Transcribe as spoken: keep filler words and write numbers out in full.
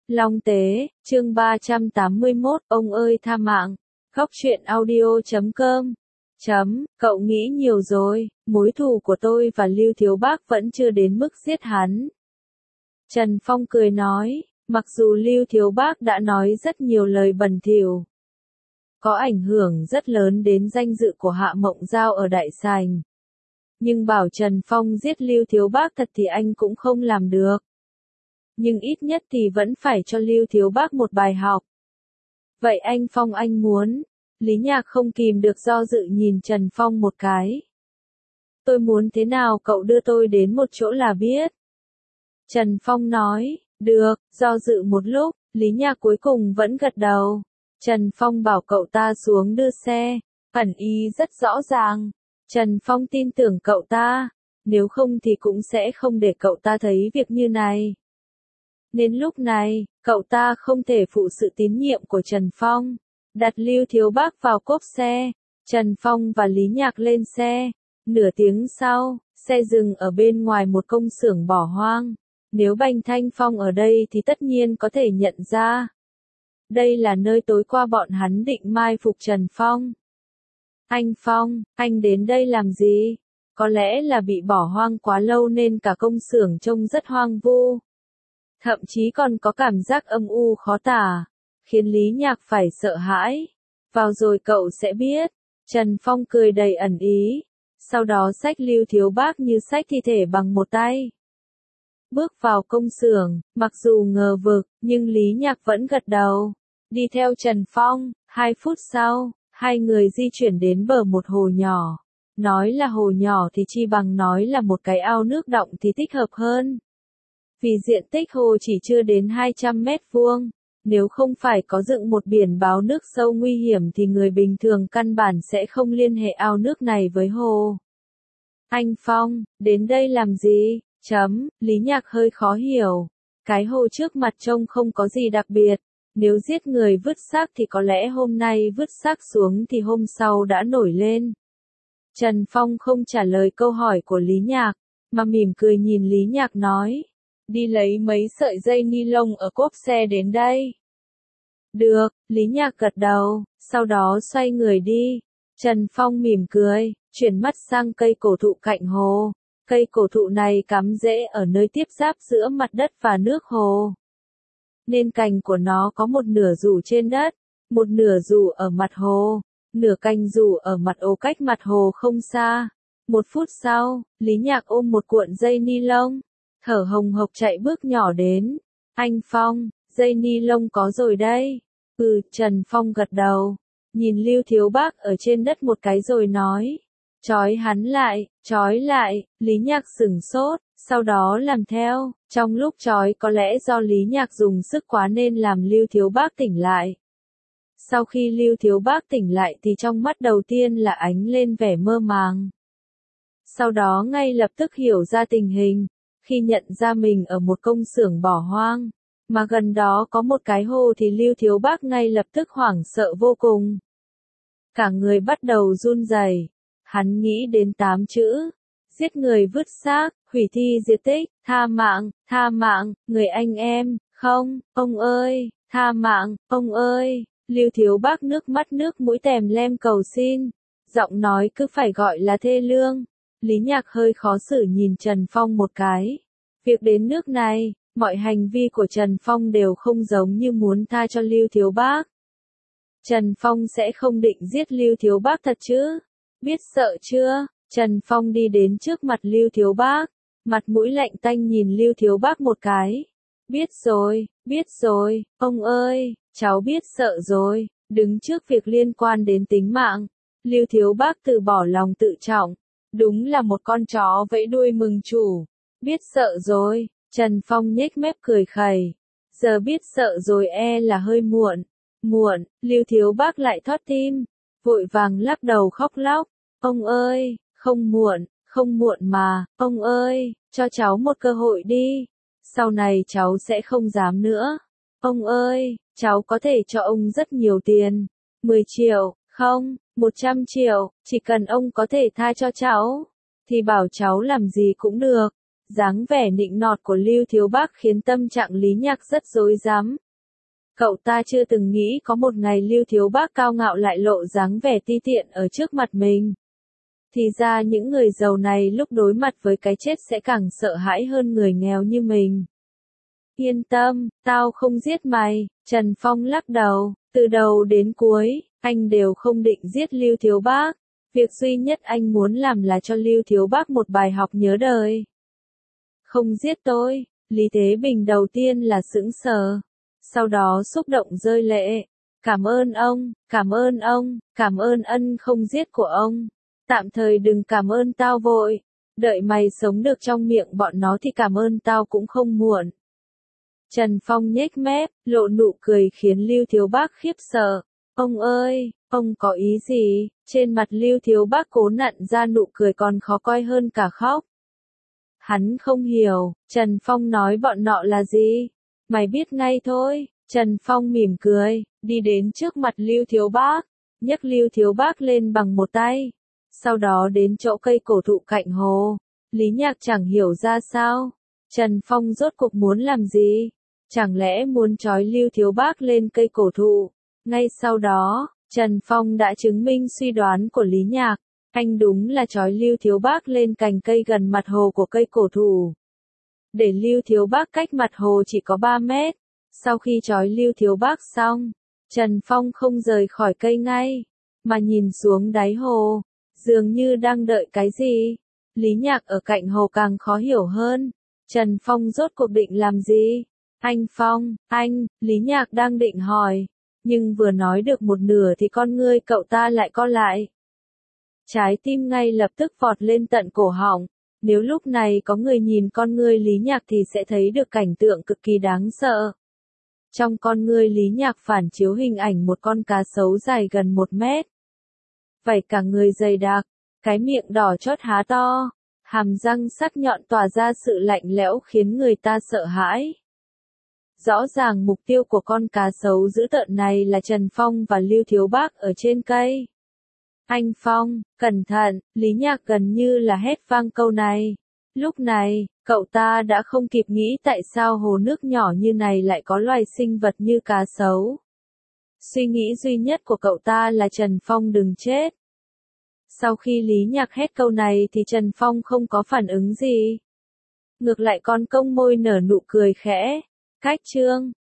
Long Tế, chương ba trăm tám mươi mốt, ông ơi tha mạng. Góc truyện audio chấm com. Chấm, cậu nghĩ nhiều rồi, mối thù của tôi và Lưu Thiếu Bác vẫn chưa đến mức giết hắn. Trần Phong cười nói, mặc dù Lưu Thiếu Bác đã nói rất nhiều lời bẩn thỉu, có ảnh hưởng rất lớn đến danh dự của Hạ Mộng Giao ở Đại Sành. Nhưng bảo Trần Phong giết Lưu Thiếu Bác thật thì anh cũng không làm được. Nhưng ít nhất thì vẫn phải cho Lưu Thiếu Bác một bài học. Vậy anh Phong anh muốn, Lý Nhạc không kìm được do dự nhìn Trần Phong một cái. Tôi muốn thế nào cậu đưa tôi đến một chỗ là biết. Trần Phong nói, được, do dự một lúc, Lý Nhạc cuối cùng vẫn gật đầu. Trần Phong bảo cậu ta xuống đưa xe, ẩn ý rất rõ ràng. Trần Phong tin tưởng cậu ta, nếu không thì cũng sẽ không để cậu ta thấy việc như này. Nên lúc này, cậu ta không thể phụ sự tín nhiệm của Trần Phong. Đặt Lưu Thiếu Bác vào cốp xe, Trần Phong và Lý Nhạc lên xe. Nửa tiếng sau, xe dừng ở bên ngoài một công xưởng bỏ hoang. Nếu Bành Thanh Phong ở đây thì tất nhiên có thể nhận ra. Đây là nơi tối qua bọn hắn định mai phục Trần Phong. Anh Phong, anh đến đây làm gì? Có lẽ là bị bỏ hoang quá lâu nên cả công xưởng trông rất hoang vu. Thậm chí còn có cảm giác âm u khó tả, khiến Lý Nhạc phải sợ hãi. Vào rồi cậu sẽ biết. Trần Phong cười đầy ẩn ý, sau đó xách Lưu Thiếu Bác như xách thi thể bằng một tay. Bước vào công xưởng, mặc dù ngờ vực, nhưng Lý Nhạc vẫn gật đầu. Đi theo Trần Phong, hai phút sau, hai người di chuyển đến bờ một hồ nhỏ. Nói là hồ nhỏ thì chi bằng nói là một cái ao nước đọng thì thích hợp hơn. Vì diện tích hồ chỉ chưa đến hai trăm mét vuông, nếu không phải có dựng một biển báo nước sâu nguy hiểm thì người bình thường căn bản sẽ không liên hệ ao nước này với hồ. Anh Phong, đến đây làm gì? Chấm, Lý Nhạc hơi khó hiểu. Cái hồ trước mặt trông không có gì đặc biệt. Nếu giết người vứt xác thì có lẽ hôm nay vứt xác xuống thì hôm sau đã nổi lên. Trần Phong không trả lời câu hỏi của Lý Nhạc, mà mỉm cười nhìn Lý Nhạc nói. Đi lấy mấy sợi dây ni lông ở cốp xe đến đây. Được, Lý Nhạc gật đầu, sau đó xoay người đi. Trần Phong mỉm cười, chuyển mắt sang cây cổ thụ cạnh hồ. Cây cổ thụ này cắm rễ ở nơi tiếp giáp giữa mặt đất và nước hồ. Nên cành của nó có một nửa rủ trên đất, một nửa rủ ở mặt hồ, nửa cành rủ ở mặt ố cách mặt hồ không xa. Một phút sau, Lý Nhạc ôm một cuộn dây ni lông, thở hồng hộc chạy bước nhỏ đến. Anh Phong, dây ni lông có rồi đây. Ừ, Trần Phong gật đầu, nhìn Lưu Thiếu Bác ở trên đất một cái rồi nói. Trói hắn lại, trói lại, Lý Nhạc sửng sốt, sau đó làm theo. Trong lúc trói có lẽ do Lý Nhạc dùng sức quá nên làm Lưu Thiếu Bác tỉnh lại. Sau khi Lưu Thiếu Bác tỉnh lại thì trong mắt đầu tiên là ánh lên vẻ mơ màng. Sau đó ngay lập tức hiểu ra tình hình, khi nhận ra mình ở một công xưởng bỏ hoang, mà gần đó có một cái hồ thì Lưu Thiếu Bác ngay lập tức hoảng sợ vô cùng. Cả người bắt đầu run rẩy. Hắn nghĩ đến tám chữ, giết người vứt xác, hủy thi diệt tích, tha mạng, tha mạng, người anh em, không, ông ơi, tha mạng, ông ơi. Lưu Thiếu Bác nước mắt nước mũi tèm lem cầu xin, giọng nói cứ phải gọi là thê lương. Lý Nhạc hơi khó xử nhìn Trần Phong một cái. Việc đến nước này, mọi hành vi của Trần Phong đều không giống như muốn tha cho Lưu Thiếu Bác. Trần Phong sẽ không định giết Lưu Thiếu Bác thật chứ? Biết sợ chưa? Trần Phong đi đến trước mặt Lưu Thiếu Bác, mặt mũi lạnh tanh nhìn Lưu Thiếu Bác một cái. Biết rồi, biết rồi, ông ơi, cháu biết sợ rồi. Đứng trước việc liên quan đến tính mạng, Lưu Thiếu Bác từ bỏ lòng tự trọng. Đúng là một con chó vẫy đuôi mừng chủ. Biết sợ rồi, Trần Phong nhếch mép cười khẩy. Giờ biết sợ rồi e là hơi muộn. Muộn, Lưu Thiếu Bác lại thót tim, vội vàng lắc đầu khóc lóc. Ông ơi, không muộn, không muộn mà, ông ơi, cho cháu một cơ hội đi. Sau này cháu sẽ không dám nữa. Ông ơi, cháu có thể cho ông rất nhiều tiền. mười triệu, không, một trăm triệu, chỉ cần ông có thể tha cho cháu, thì bảo cháu làm gì cũng được. Dáng vẻ nịnh nọt của Lưu Thiếu Bác khiến tâm trạng Lý Nhạc rất rối rắm. Cậu ta chưa từng nghĩ có một ngày Lưu Thiếu Bác cao ngạo lại lộ dáng vẻ ti tiện ở trước mặt mình. Thì ra những người giàu này lúc đối mặt với cái chết sẽ càng sợ hãi hơn người nghèo như mình. Yên tâm, tao không giết mày, Trần Phong lắc đầu, từ đầu đến cuối, anh đều không định giết Lưu Thiếu Bác. Việc duy nhất anh muốn làm là cho Lưu Thiếu Bác một bài học nhớ đời. Không giết tôi, Lý Thế Bình đầu tiên là sững sờ, sau đó xúc động rơi lệ. Cảm ơn ông, cảm ơn ông, cảm ơn ân không giết của ông. Tạm thời đừng cảm ơn tao vội, đợi mày sống được trong miệng bọn nó thì cảm ơn tao cũng không muộn. Trần Phong nhếch mép, lộ nụ cười khiến Lưu Thiếu Bác khiếp sợ. Ông ơi, ông có ý gì? Trên mặt Lưu Thiếu Bác cố nặn ra nụ cười còn khó coi hơn cả khóc. Hắn không hiểu, Trần Phong nói bọn nọ là gì? Mày biết ngay thôi. Trần Phong mỉm cười, đi đến trước mặt Lưu Thiếu Bác, nhấc Lưu Thiếu Bác lên bằng một tay. Sau đó đến chỗ cây cổ thụ cạnh hồ. Lý Nhạc chẳng hiểu ra sao. Trần Phong rốt cuộc muốn làm gì? Chẳng lẽ muốn trói Lưu Thiếu Bác lên cây cổ thụ? Ngay sau đó, Trần Phong đã chứng minh suy đoán của Lý Nhạc. Anh đúng là trói Lưu Thiếu Bác lên cành cây gần mặt hồ của cây cổ thụ. Để Lưu Thiếu Bác cách mặt hồ chỉ có ba mét. Sau khi trói Lưu Thiếu Bác xong, Trần Phong không rời khỏi cây ngay, mà nhìn xuống đáy hồ, dường như đang đợi cái gì. Lý Nhạc ở cạnh hồ càng khó hiểu hơn. Trần Phong rốt cuộc định làm gì? Anh Phong, anh, Lý Nhạc đang định hỏi, nhưng vừa nói được một nửa thì con ngươi cậu ta lại co lại. Trái tim ngay lập tức vọt lên tận cổ họng. Nếu lúc này có người nhìn con ngươi Lý Nhạc thì sẽ thấy được cảnh tượng cực kỳ đáng sợ. Trong con ngươi Lý Nhạc phản chiếu hình ảnh một con cá sấu dài gần một mét. Vảy cả người dày đặc, cái miệng đỏ chót há to, hàm răng sắc nhọn tỏa ra sự lạnh lẽo khiến người ta sợ hãi. Rõ ràng mục tiêu của con cá sấu dữ tợn này là Trần Phong và Lưu Thiếu Bác ở trên cây. Anh Phong, cẩn thận, Lý Nhạc gần như là hét vang câu này. Lúc này, cậu ta đã không kịp nghĩ tại sao hồ nước nhỏ như này lại có loài sinh vật như cá sấu. Suy nghĩ duy nhất của cậu ta là Trần Phong đừng chết. Sau khi Lý Nhạc hét câu này thì Trần Phong không có phản ứng gì. Ngược lại con cong môi nở nụ cười khẽ. Cách chương